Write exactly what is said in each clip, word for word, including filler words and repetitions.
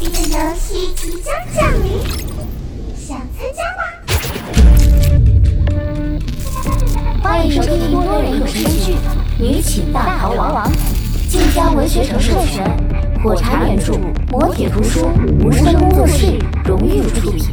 的游戏即将降临，想参加吗？ 欢迎收听多人有声剧《女寝大逃亡》，晋江文学城授权，火柴原著，磨铁图书，无声工作室荣誉出品。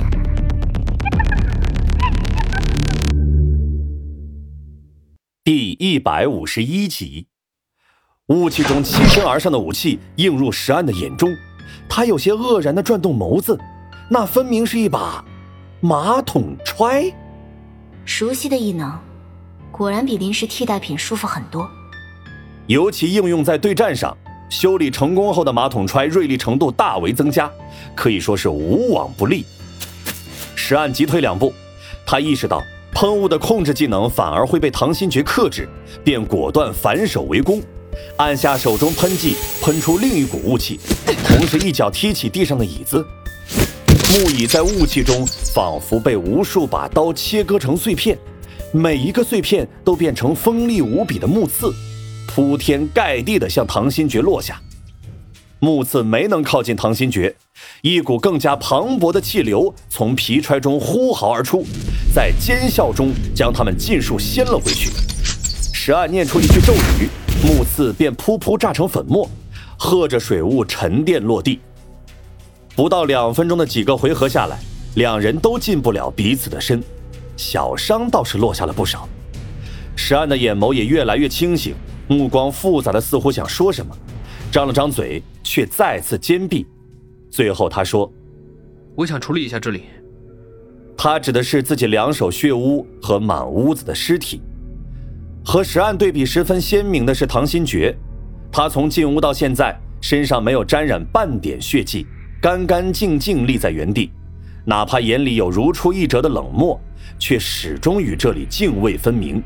第一百五十一集，雾气中欺身而上的武器映入石岸的眼中，他有些愕然地转动眸子，那分明是一把马桶揣。 熟悉的异能，果然比临时替代品舒服很多。 尤其应用在对战上，修理成功后的马桶揣锐利程度大为增加，可以说是无往不利。石岸急退两步，他意识到喷雾的控制技能反而会被唐新觉克制，便果断反手为攻，按下手中喷剂，喷出另一股雾气，同时一脚踢起地上的椅子。木椅在雾气中仿佛被无数把刀切割成碎片，每一个碎片都变成锋利无比的木刺，铺天盖地地向唐新觉落下。木刺没能靠近唐新觉，一股更加磅礴的气流从皮揣中呼号而出，在尖啸中将他们尽数掀了回去。石岸念出一句咒语，木刺便噗噗炸成粉末，和着水雾沉淀落地。不到两分钟的几个回合下来，两人都进不了彼此的身，小伤倒是落下了不少。石岸的眼眸也越来越清醒，目光复杂的似乎想说什么，张了张嘴却再次坚闭。最后他说， 我想处理一下这里。 他指的是自己两手血污和满屋子的尸体。和石岸对比十分鲜明的是唐新觉，他从进屋到现在身上没有沾染半点血迹，干干净净立在原地，哪怕眼里有如出一辙的冷漠，却始终与这里泾渭分明。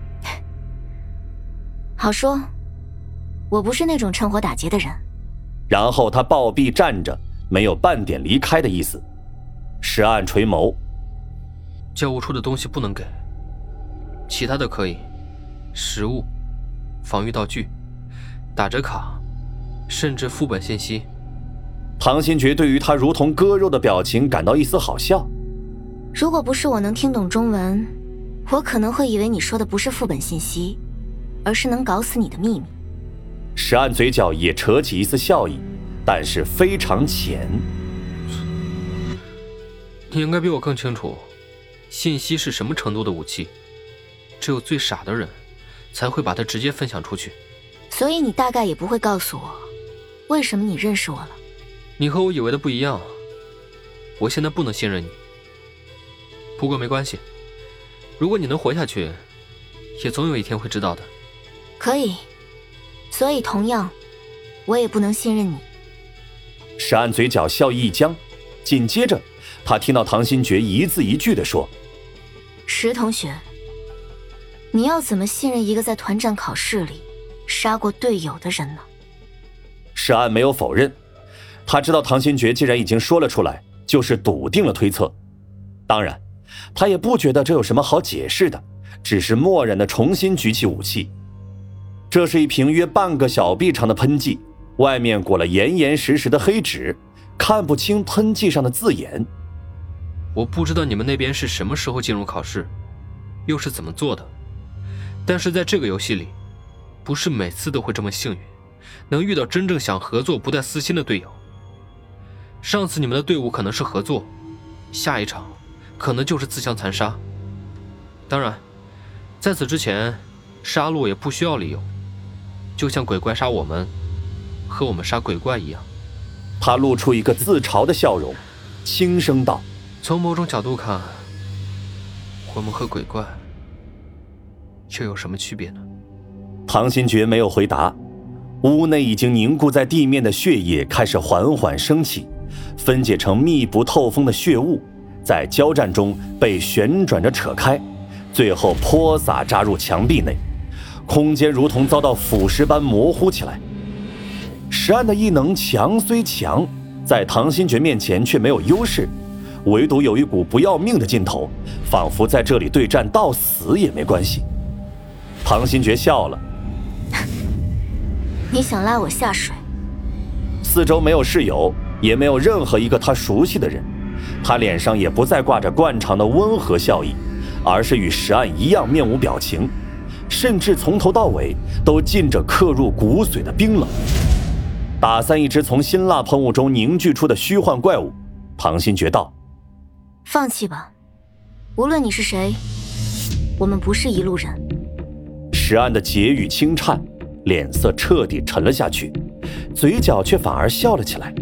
好说，我不是那种趁火打劫的人。 然后他抱臂站着，没有半点离开的意思。石岸垂眸， 教务处的东西不能给，其他的可以，食物、防御道具、打折卡，甚至副本信息。 唐新觉对于他如同割肉的表情感到一丝好笑。 如果不是我能听懂中文，我可能会以为你说的不是副本信息，而是能搞死你的秘密。 石岸嘴角也扯起一丝笑意，但是非常浅。 你应该比我更清楚，信息是什么程度的武器，只有最傻的人才会把它直接分享出去。 所以你大概也不会告诉我，为什么你认识我了。 你和我以为的不一样，我现在不能信任你。不过没关系，如果你能活下去，也总有一天会知道的。 可以，所以同样，我也不能信任你。 石岸嘴角笑意一僵，紧接着他听到唐新觉一字一句地说， 石同学，你要怎么信任一个在团战考试里杀过队友的人呢？ 石岸没有否认，他知道唐新觉既然已经说了出来，就是笃定了推测。当然他也不觉得这有什么好解释的，只是漠然地重新举起武器。这是一瓶约半个小臂长的喷剂，外面裹了严严实实的黑纸，看不清喷剂上的字眼。 我不知道你们那边是什么时候进入考试，又是怎么做的，但是在这个游戏里，不是每次都会这么幸运，能遇到真正想合作不带私心的队友。上次你们的队伍可能是合作，下一场可能就是自相残杀。当然在此之前，杀戮也不需要理由，就像鬼怪杀我们和我们杀鬼怪一样。 他露出一个自嘲的笑容，轻声道， 从某种角度看，我们和鬼怪又有什么区别呢？ 唐新觉没有回答。屋内已经凝固在地面的血液开始缓缓升起，分解成密不透风的血雾，在交战中被旋转着扯开，最后泼洒扎入墙壁内，空间如同遭到腐蚀般模糊起来。石岸的异能强虽强，在唐新觉面前却没有优势，唯独有一股不要命的劲头，仿佛在这里对战到死也没关系。唐新觉笑了， 你想拉我下水？ 四周没有室友， 也没有任何一个他熟悉的人。他脸上也不再挂着惯常的温和笑意，而是与石岸一样面无表情，甚至从头到尾都浸着刻入骨髓的冰冷。打散一只从辛辣喷雾中凝聚出的虚幻怪物，庞心觉道： 放弃吧，无论你是谁，我们不是一路人。 石岸的结语轻颤，脸色彻底沉了下去，嘴角却反而笑了起来。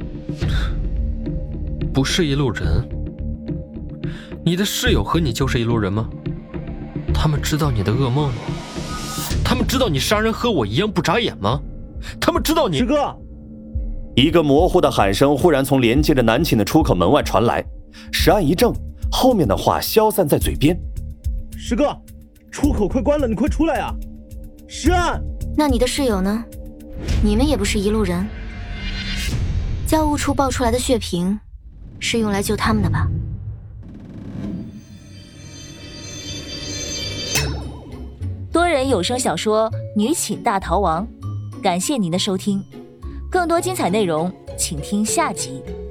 不是一路人？你的室友和你就是一路人吗？他们知道你的噩梦吗？他们知道你杀人和我一样不眨眼吗？他们知道你…… 师哥！ 一个模糊的喊声忽然从连接着南寝的出口门外传来，石岸一怔，后面的话消散在嘴边。 师哥，出口快关了，你快出来啊！石岸！ 那你的室友呢？你们也不是一路人。教务处爆出来的血瓶是用来救他们的吧？ 多人有声小说《女寝大逃亡》，感谢您的收听，更多精彩内容请听下集。